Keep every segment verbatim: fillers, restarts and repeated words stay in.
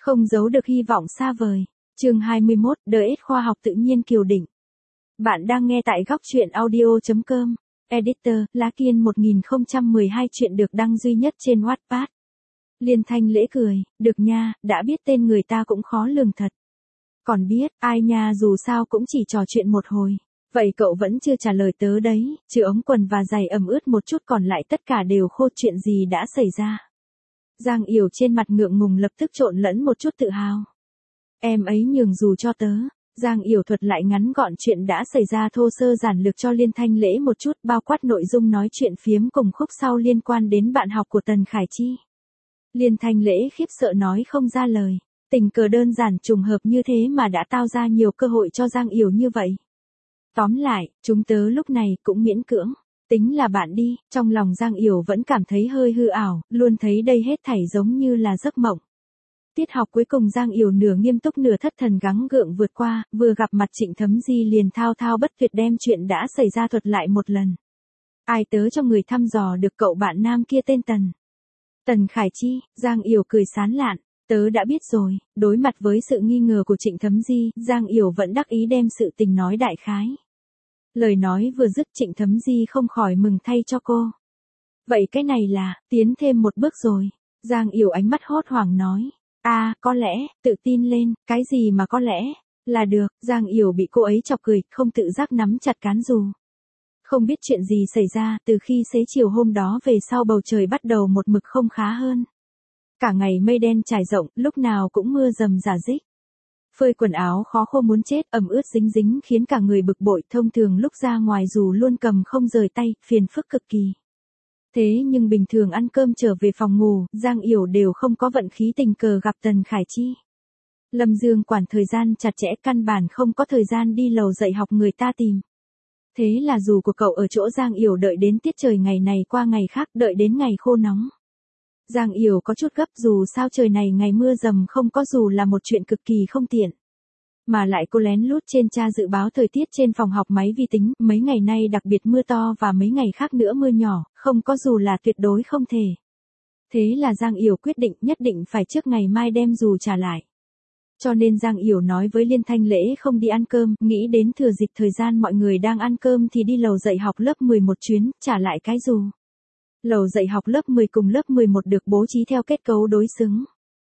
Không giấu được hy vọng xa vời. Chương hai mươi mốt, đờ ết khoa học tự nhiên Kiều Đỉnh. Bạn đang nghe tại góc truyện audio chấm com. Editor, Lá Kiên một nghìn không trăm mười hai chuyện được đăng duy nhất trên Wattpad. Liên Thanh Lễ cười, được nha, đã biết tên người ta cũng khó lường thật. Còn biết, ai nha, dù sao cũng chỉ trò chuyện một hồi. Vậy cậu vẫn chưa trả lời tớ đấy, trừ ống quần và giày ẩm ướt một chút còn lại tất cả đều khô, chuyện gì đã xảy ra. Giang Yểu trên mặt ngượng ngùng lập tức trộn lẫn một chút tự hào. Em ấy nhường dù cho tớ. Giang Yểu thuật lại ngắn gọn chuyện đã xảy ra thô sơ giản lược cho Liên Thanh Lễ một chút, bao quát nội dung nói chuyện phiếm cùng khúc sau liên quan đến bạn học của Tần Khải Chi. Liên Thanh Lễ khiếp sợ nói không ra lời, tình cờ đơn giản trùng hợp như thế mà đã tạo ra nhiều cơ hội cho Giang Yểu như vậy. Tóm lại, chúng tớ lúc này cũng miễn cưỡng, tính là bạn đi, trong lòng Giang Yểu vẫn cảm thấy hơi hư ảo, luôn thấy đây hết thảy giống như là giấc mộng. Tiết học cuối cùng Giang Yểu nửa nghiêm túc nửa thất thần gắng gượng vượt qua, vừa gặp mặt Trịnh Thấm Di liền thao thao bất tuyệt đem chuyện đã xảy ra thuật lại một lần. Ai tớ cho người thăm dò được cậu bạn nam kia tên Tần. Tần Khải Chi, Giang Yểu cười sán lạn, tớ đã biết rồi. Đối mặt với sự nghi ngờ của Trịnh Thấm Di, Giang Yểu vẫn đắc ý đem sự tình nói đại khái. Lời nói vừa dứt Trịnh Thấm Di không khỏi mừng thay cho cô. Vậy cái này là, tiến thêm một bước rồi. Giang Yểu ánh mắt hốt hoảng nói. À, có lẽ, tự tin lên, cái gì mà có lẽ, là được. Giang Yểu bị cô ấy chọc cười, không tự giác nắm chặt cán dù. Không biết chuyện gì xảy ra, từ khi xế chiều hôm đó về sau bầu trời bắt đầu một mực không khá hơn. Cả ngày mây đen trải rộng, lúc nào cũng mưa rầm rả rích. Phơi quần áo khó khô muốn chết, ẩm ướt dính dính khiến cả người bực bội, thông thường lúc ra ngoài dù luôn cầm không rời tay, phiền phức cực kỳ. Thế nhưng bình thường ăn cơm trở về phòng ngủ, Giang Yểu đều không có vận khí tình cờ gặp Tần Khải Chi. Lâm Dương quản thời gian chặt chẽ, căn bản không có thời gian đi lầu dạy học người ta tìm. Thế là dù của cậu ở chỗ Giang Yểu đợi đến tiết trời ngày này qua ngày khác, đợi đến ngày khô nóng. Giang Yểu có chút gấp, dù sao trời này ngày mưa dầm không có dù là một chuyện cực kỳ không tiện. Mà lại cô lén lút trên tra dự báo thời tiết trên phòng học máy vi tính, mấy ngày nay đặc biệt mưa to và mấy ngày khác nữa mưa nhỏ, không có dù là tuyệt đối không thể. Thế là Giang Yểu quyết định nhất định phải trước ngày mai đem dù trả lại. Cho nên Giang Yểu nói với Liên Thanh Lễ không đi ăn cơm, nghĩ đến thừa dịp thời gian mọi người đang ăn cơm thì đi lầu dạy học lớp mười một chuyến, trả lại cái dù. Lầu dạy học lớp mười cùng lớp mười một được bố trí theo kết cấu đối xứng.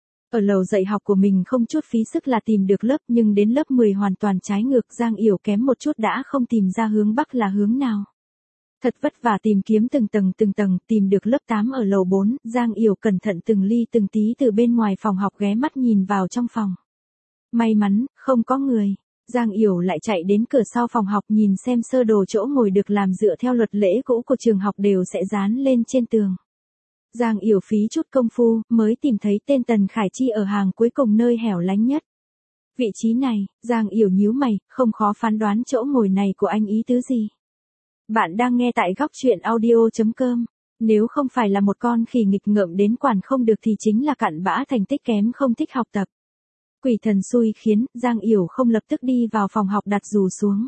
Ở lầu dạy học của mình không chút phí sức là tìm được lớp, nhưng đến lớp mười hoàn toàn trái ngược, Giang Yểu kém một chút đã không tìm ra hướng bắc là hướng nào. Thật vất vả tìm kiếm từng tầng từng tầng, tìm được lớp tám ở lầu bốn, Giang Yểu cẩn thận từng ly từng tí từ bên ngoài phòng học ghé mắt nhìn vào trong phòng. May mắn, không có người. Giang Yểu lại chạy đến cửa sau phòng học nhìn xem sơ đồ chỗ ngồi được làm dựa theo luật lễ cũ của trường học đều sẽ dán lên trên tường. Giang Yểu phí chút công phu, mới tìm thấy tên Tần Khải Chi ở hàng cuối cùng nơi hẻo lánh nhất. Vị trí này, Giang Yểu nhíu mày, không khó phán đoán chỗ ngồi này của anh ý tứ gì. Bạn đang nghe tại góc truyện audio chấm com. Nếu không phải là một con khỉ nghịch ngợm đến quản không được thì chính là cặn bã thành tích kém không thích học tập. Quỷ thần xui khiến, Giang Yểu không lập tức đi vào phòng học đặt dù xuống.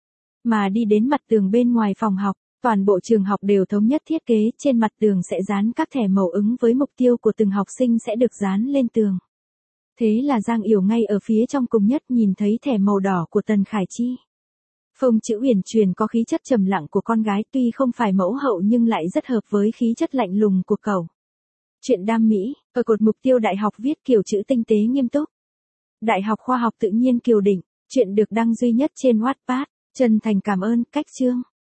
Mà đi đến mặt tường bên ngoài phòng học. Toàn bộ trường học đều thống nhất thiết kế, trên mặt tường sẽ dán các thẻ màu ứng với mục tiêu của từng học sinh sẽ được dán lên tường. Thế là Giang Yểu ngay ở phía trong cùng nhất nhìn thấy thẻ màu đỏ của Tần Khải Chi. Phông chữ uyển chuyển có khí chất trầm lặng của con gái, tuy không phải mẫu hậu nhưng lại rất hợp với khí chất lạnh lùng của cậu. Chuyện đam mỹ, ở cột mục tiêu đại học viết kiểu chữ tinh tế nghiêm túc. Đại học Khoa học Tự nhiên Kiều Đỉnh, chuyện được đăng duy nhất trên Wattpad. Chân thành cảm ơn, cách chương.